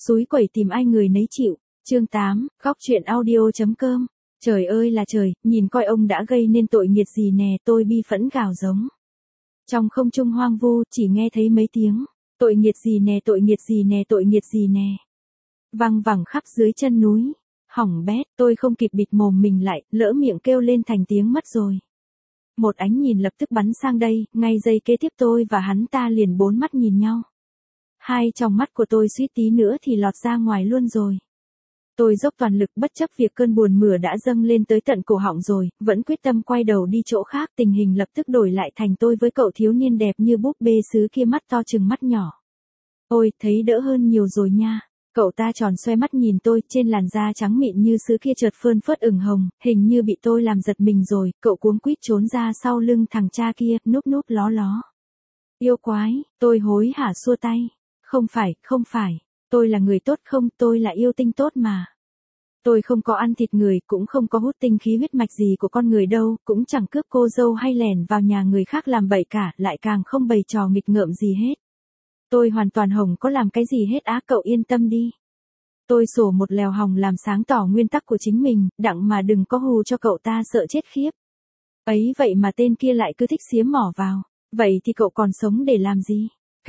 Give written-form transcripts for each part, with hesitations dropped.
Xúi quẩy tìm ai người nấy chịu. Chương 8, góc truyện audio.com. Trời ơi là trời, nhìn coi ông đã gây nên tội nghiệt gì nè, tôi bi phẫn gào giống. Trong không trung hoang vu, chỉ nghe thấy mấy tiếng, tội nghiệt gì nè, tội nghiệt gì nè, tội nghiệt gì nè. Văng vẳng khắp dưới chân núi. Hỏng bét, tôi không kịp bịt mồm mình lại, lỡ miệng kêu lên thành tiếng mất rồi. Một ánh nhìn lập tức bắn sang đây, ngay giây kế tiếp tôi và hắn ta liền bốn mắt nhìn nhau. Hai tròng mắt của tôi suýt tí nữa thì lọt ra ngoài luôn rồi. Tôi dốc toàn lực bất chấp việc cơn buồn mửa đã dâng lên tới tận cổ họng rồi, vẫn quyết tâm quay đầu đi chỗ khác. Tình hình lập tức đổi lại thành tôi với cậu thiếu niên đẹp như búp bê sứ kia, mắt to chừng mắt nhỏ. Ôi, thấy đỡ hơn nhiều rồi nha. Cậu ta tròn xoe mắt nhìn tôi, trên làn da trắng mịn như sứ kia chợt phơn phớt ửng hồng, hình như bị tôi làm giật mình rồi. Cậu cuống quýt trốn ra sau lưng thằng cha kia, núp núp ló ló. Yêu quái, tôi hối hả xua tay. Không phải, tôi là người tốt không, tôi là yêu tinh tốt mà. Tôi không có ăn thịt người, cũng không có hút tinh khí huyết mạch gì của con người đâu, cũng chẳng cướp cô dâu hay lẻn vào nhà người khác làm bậy cả, lại càng không bày trò nghịch ngợm gì hết. Tôi hoàn toàn hổng có làm cái gì hết á, cậu yên tâm đi. Tôi sổ một lèo hòng làm sáng tỏ nguyên tắc của chính mình, đặng mà đừng có hù cho cậu ta sợ chết khiếp. Ấy vậy mà tên kia lại cứ thích xía mỏ vào, vậy thì cậu còn sống để làm gì?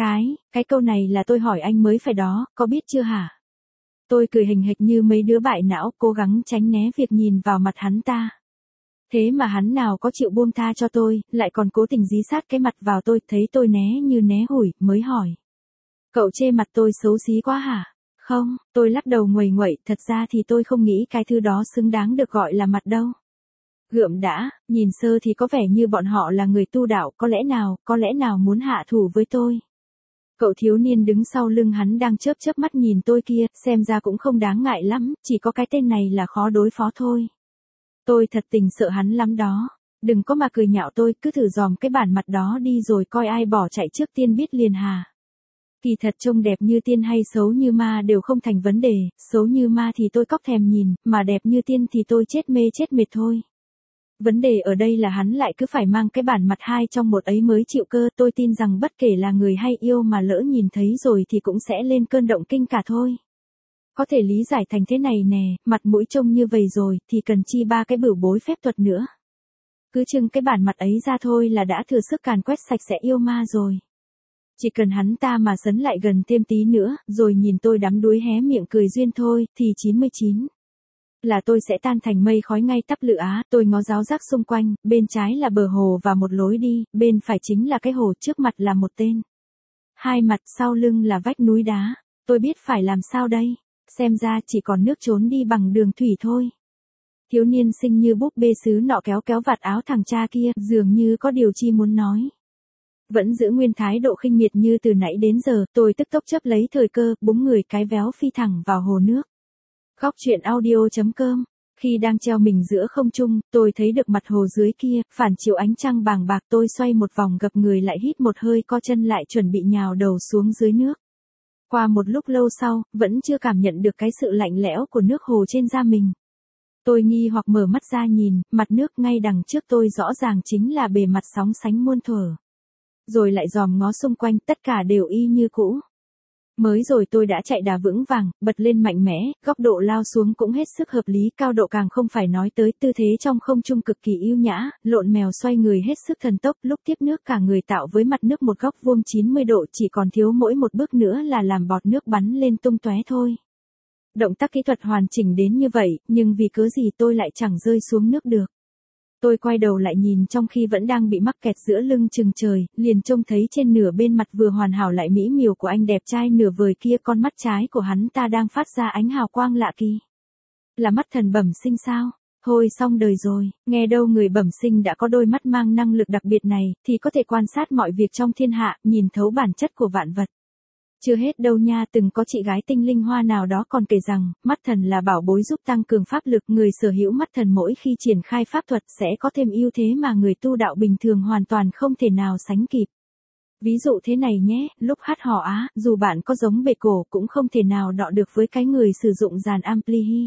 Cái câu này là tôi hỏi anh mới phải đó, có biết chưa hả? Tôi cười hình hịch như mấy đứa bại não, cố gắng tránh né việc nhìn vào mặt hắn ta. Thế mà hắn nào có chịu buông tha cho tôi, lại còn cố tình dí sát cái mặt vào tôi, thấy tôi né như né hủi, mới hỏi. Cậu chê mặt tôi xấu xí quá hả? Không, tôi lắc đầu nguầy nguậy, thật ra thì tôi không nghĩ cái thứ đó xứng đáng được gọi là mặt đâu. Gượm đã, nhìn sơ thì có vẻ như bọn họ là người tu đạo, có lẽ nào muốn hạ thủ với tôi. Cậu thiếu niên đứng sau lưng hắn đang chớp chớp mắt nhìn tôi kia, xem ra cũng không đáng ngại lắm, chỉ có cái tên này là khó đối phó thôi. Tôi thật tình sợ hắn lắm đó. Đừng có mà cười nhạo tôi, cứ thử dòm cái bản mặt đó đi rồi coi ai bỏ chạy trước tiên biết liền hà. Kỳ thật trông đẹp như tiên hay xấu như ma đều không thành vấn đề, xấu như ma thì tôi cóc thèm nhìn, mà đẹp như tiên thì tôi chết mê chết mệt thôi. Vấn đề ở đây là hắn lại cứ phải mang cái bản mặt hai trong một ấy mới chịu cơ, tôi tin rằng bất kể là người hay yêu mà lỡ nhìn thấy rồi thì cũng sẽ lên cơn động kinh cả thôi. Có thể lý giải thành thế này nè, mặt mũi trông như vậy rồi, thì cần chi ba cái bửu bối phép thuật nữa. Cứ trưng cái bản mặt ấy ra thôi là đã thừa sức càn quét sạch sẽ yêu ma rồi. Chỉ cần hắn ta mà sấn lại gần thêm tí nữa, rồi nhìn tôi đắm đuối hé miệng cười duyên thôi, thì 99. Là tôi sẽ tan thành mây khói ngay tắp lự á. Tôi ngó giáo giác xung quanh, bên trái là bờ hồ và một lối đi, bên phải chính là cái hồ, trước mặt là một tên. Hai mặt sau lưng là vách núi đá. Tôi biết phải làm sao đây, xem ra chỉ còn nước trốn đi bằng đường thủy thôi. Thiếu niên xinh như búp bê sứ nọ kéo vạt áo thằng cha kia, dường như có điều chi muốn nói. Vẫn giữ nguyên thái độ khinh miệt như từ nãy đến giờ, tôi tức tốc chấp lấy thời cơ, búng người cái véo phi thẳng vào hồ nước. Góc truyện audio.com. Khi đang treo mình giữa không trung, tôi thấy được mặt hồ dưới kia, phản chiếu ánh trăng bàng bạc. Tôi xoay một vòng gập người lại hít một hơi, co chân lại chuẩn bị nhào đầu xuống dưới nước. Qua một lúc lâu sau, vẫn chưa cảm nhận được cái sự lạnh lẽo của nước hồ trên da mình. Tôi nghi hoặc mở mắt ra nhìn, mặt nước ngay đằng trước tôi rõ ràng chính là bề mặt sóng sánh muôn thuở. Rồi lại dòm ngó xung quanh, tất cả đều y như cũ. Mới rồi tôi đã chạy đà vững vàng, bật lên mạnh mẽ, góc độ lao xuống cũng hết sức hợp lý, cao độ càng không phải nói tới, tư thế trong không trung cực kỳ yêu nhã, lộn mèo xoay người hết sức thần tốc, lúc tiếp nước cả người tạo với mặt nước một góc vuông 90 độ, chỉ còn thiếu mỗi một bước nữa là làm bọt nước bắn lên tung tóe thôi. Động tác kỹ thuật hoàn chỉnh đến như vậy, nhưng vì cớ gì tôi lại chẳng rơi xuống nước được. Tôi quay đầu lại nhìn trong khi vẫn đang bị mắc kẹt giữa lưng chừng trời, liền trông thấy trên nửa bên mặt vừa hoàn hảo lại mỹ miều của anh đẹp trai nửa vời kia, con mắt trái của hắn ta đang phát ra ánh hào quang lạ kỳ. Là mắt thần bẩm sinh sao? Thôi xong đời rồi, nghe đâu người bẩm sinh đã có đôi mắt mang năng lực đặc biệt này, thì có thể quan sát mọi việc trong thiên hạ, nhìn thấu bản chất của vạn vật. Chưa hết đâu nha, từng có chị gái tinh linh hoa nào đó còn kể rằng, mắt thần là bảo bối giúp tăng cường pháp lực, người sở hữu mắt thần mỗi khi triển khai pháp thuật sẽ có thêm ưu thế mà người tu đạo bình thường hoàn toàn không thể nào sánh kịp. Ví dụ thế này nhé, lúc hát hò á, dù bạn có giống bệ cổ cũng không thể nào đọ được với cái người sử dụng dàn ampli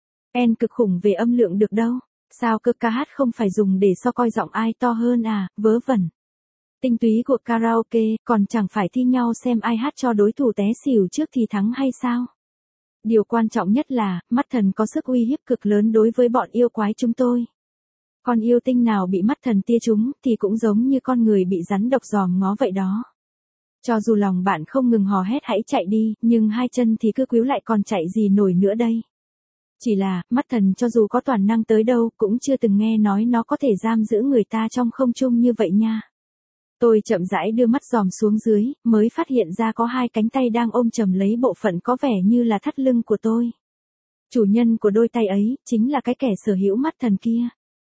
N cực khủng về âm lượng được đâu. Sao cơ, ca hát không phải dùng để so coi giọng ai to hơn à, vớ vẩn. Tinh túy của karaoke, còn chẳng phải thi nhau xem ai hát cho đối thủ té xỉu trước thì thắng hay sao? Điều quan trọng nhất là, mắt thần có sức uy hiếp cực lớn đối với bọn yêu quái chúng tôi. Con yêu tinh nào bị mắt thần tia trúng thì cũng giống như con người bị rắn độc giòm ngó vậy đó. Cho dù lòng bạn không ngừng hò hét hãy chạy đi, nhưng hai chân thì cứ quíu lại còn chạy gì nổi nữa đây. Chỉ là, mắt thần cho dù có toàn năng tới đâu cũng chưa từng nghe nói nó có thể giam giữ người ta trong không trung như vậy nha. Tôi chậm rãi đưa mắt dòm xuống dưới, mới phát hiện ra có hai cánh tay đang ôm chầm lấy bộ phận có vẻ như là thắt lưng của tôi. Chủ nhân của đôi tay ấy, chính là cái kẻ sở hữu mắt thần kia.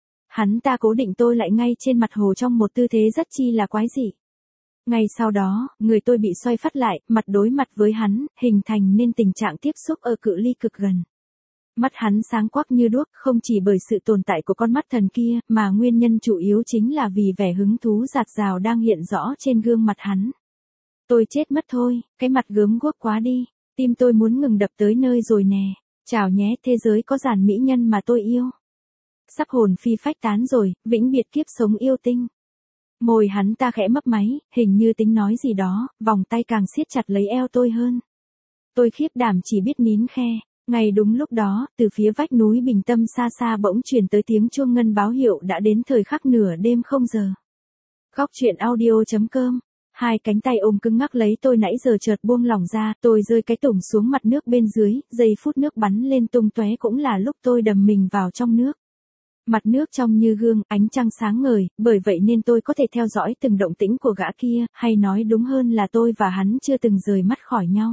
Hắn ta cố định tôi lại ngay trên mặt hồ trong một tư thế rất chi là quái dị. Ngay sau đó, người tôi bị xoay phát lại, mặt đối mặt với hắn, hình thành nên tình trạng tiếp xúc ở cự ly cực gần. Mắt hắn sáng quắc như đuốc, không chỉ bởi sự tồn tại của con mắt thần kia, mà nguyên nhân chủ yếu chính là vì vẻ hứng thú dạt dào đang hiện rõ trên gương mặt hắn. Tôi chết mất thôi, cái mặt gớm guốc quá đi, tim tôi muốn ngừng đập tới nơi rồi nè. Chào nhé, thế giới có dàn mỹ nhân mà tôi yêu. Sắp hồn phi phách tán rồi, vĩnh biệt kiếp sống yêu tinh. Môi hắn ta khẽ mấp máy, hình như tính nói gì đó, vòng tay càng siết chặt lấy eo tôi hơn. Tôi khiếp đảm chỉ biết nín khe. Ngay đúng lúc đó, từ phía vách núi Bình Tâm xa xa bỗng truyền tới tiếng chuông ngân báo hiệu đã đến thời khắc nửa đêm 0 giờ. Góc truyện audio.com. Hai cánh tay ôm cứng ngắc lấy tôi nãy giờ chợt buông lỏng ra, tôi rơi cái tủng xuống mặt nước bên dưới, giây phút nước bắn lên tung tóe cũng là lúc tôi đầm mình vào trong nước. Mặt nước trong như gương, ánh trăng sáng ngời, bởi vậy nên tôi có thể theo dõi từng động tĩnh của gã kia, hay nói đúng hơn là tôi và hắn chưa từng rời mắt khỏi nhau.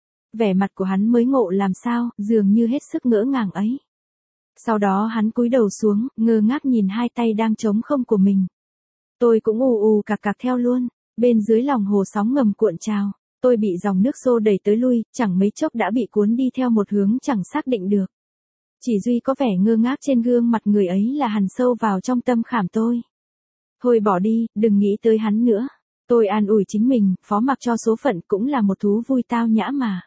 Vẻ mặt của hắn mới ngộ làm sao, dường như hết sức ngỡ ngàng ấy. Sau đó hắn cúi đầu xuống, ngơ ngác nhìn hai tay đang trống không của mình. Tôi cũng ù ù cạc cạc theo luôn, bên dưới lòng hồ sóng ngầm cuộn trào, tôi bị dòng nước xô đẩy tới lui, chẳng mấy chốc đã bị cuốn đi theo một hướng chẳng xác định được. Chỉ duy có vẻ ngơ ngác trên gương mặt người ấy là hằn sâu vào trong tâm khảm tôi. Thôi bỏ đi, đừng nghĩ tới hắn nữa. Tôi an ủi chính mình, phó mặc cho số phận cũng là một thú vui tao nhã mà.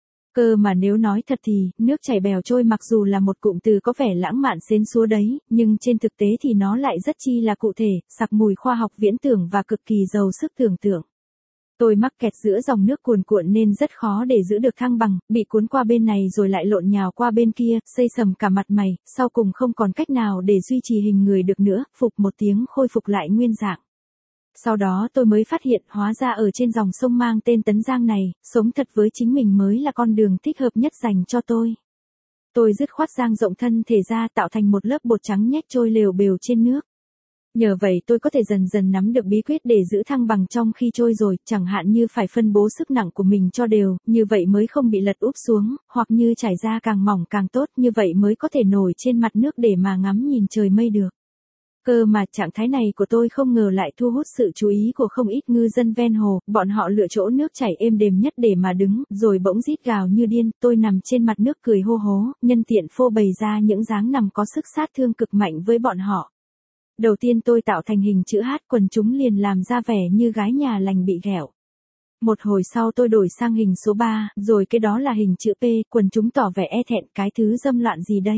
Cơ mà nếu nói thật thì, nước chảy bèo trôi mặc dù là một cụm từ có vẻ lãng mạn xến xúa đấy, nhưng trên thực tế thì nó lại rất chi là cụ thể, sặc mùi khoa học viễn tưởng và cực kỳ giàu sức tưởng tượng. Tôi mắc kẹt giữa dòng nước cuồn cuộn nên rất khó để giữ được thăng bằng, bị cuốn qua bên này rồi lại lộn nhào qua bên kia, xây sầm cả mặt mày, sau cùng không còn cách nào để duy trì hình người được nữa, phục một tiếng khôi phục lại nguyên dạng. Sau đó tôi mới phát hiện hóa ra ở trên dòng sông mang tên Tấn Giang này, sống thật với chính mình mới là con đường thích hợp nhất dành cho tôi. Tôi dứt khoát dang rộng thân thể ra tạo thành một lớp bột trắng nhét trôi lều bều trên nước. Nhờ vậy tôi có thể dần dần nắm được bí quyết để giữ thăng bằng trong khi trôi rồi, chẳng hạn như phải phân bố sức nặng của mình cho đều, như vậy mới không bị lật úp xuống, hoặc như trải ra càng mỏng càng tốt, như vậy mới có thể nổi trên mặt nước để mà ngắm nhìn trời mây được. Cơ mà trạng thái này của tôi không ngờ lại thu hút sự chú ý của không ít ngư dân ven hồ, bọn họ lựa chỗ nước chảy êm đềm nhất để mà đứng, rồi bỗng rít gào như điên, tôi nằm trên mặt nước cười hô hố, nhân tiện phô bày ra những dáng nằm có sức sát thương cực mạnh với bọn họ. Đầu tiên tôi tạo thành hình chữ H, quần chúng liền làm ra vẻ như gái nhà lành bị ghẹo. Một hồi sau tôi đổi sang hình số 3, rồi cái đó là hình chữ P, quần chúng tỏ vẻ e thẹn, cái thứ dâm loạn gì đây.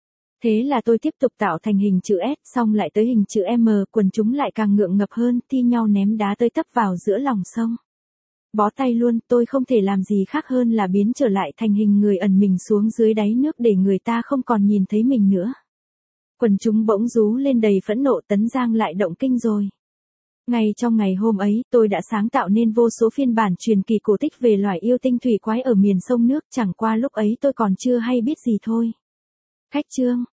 Thế là tôi tiếp tục tạo thành hình chữ S, xong lại tới hình chữ M, quần chúng lại càng ngượng ngập hơn, thi nhau ném đá tới tấp vào giữa lòng sông. Bó tay luôn, tôi không thể làm gì khác hơn là biến trở lại thành hình người ẩn mình xuống dưới đáy nước để người ta không còn nhìn thấy mình nữa. Quần chúng bỗng rú lên đầy phẫn nộ, Tấn Giang lại động kinh rồi. Ngay trong ngày hôm ấy, tôi đã sáng tạo nên vô số phiên bản truyền kỳ cổ tích về loài yêu tinh thủy quái ở miền sông nước, chẳng qua lúc ấy tôi còn chưa hay biết gì thôi. Khách chương.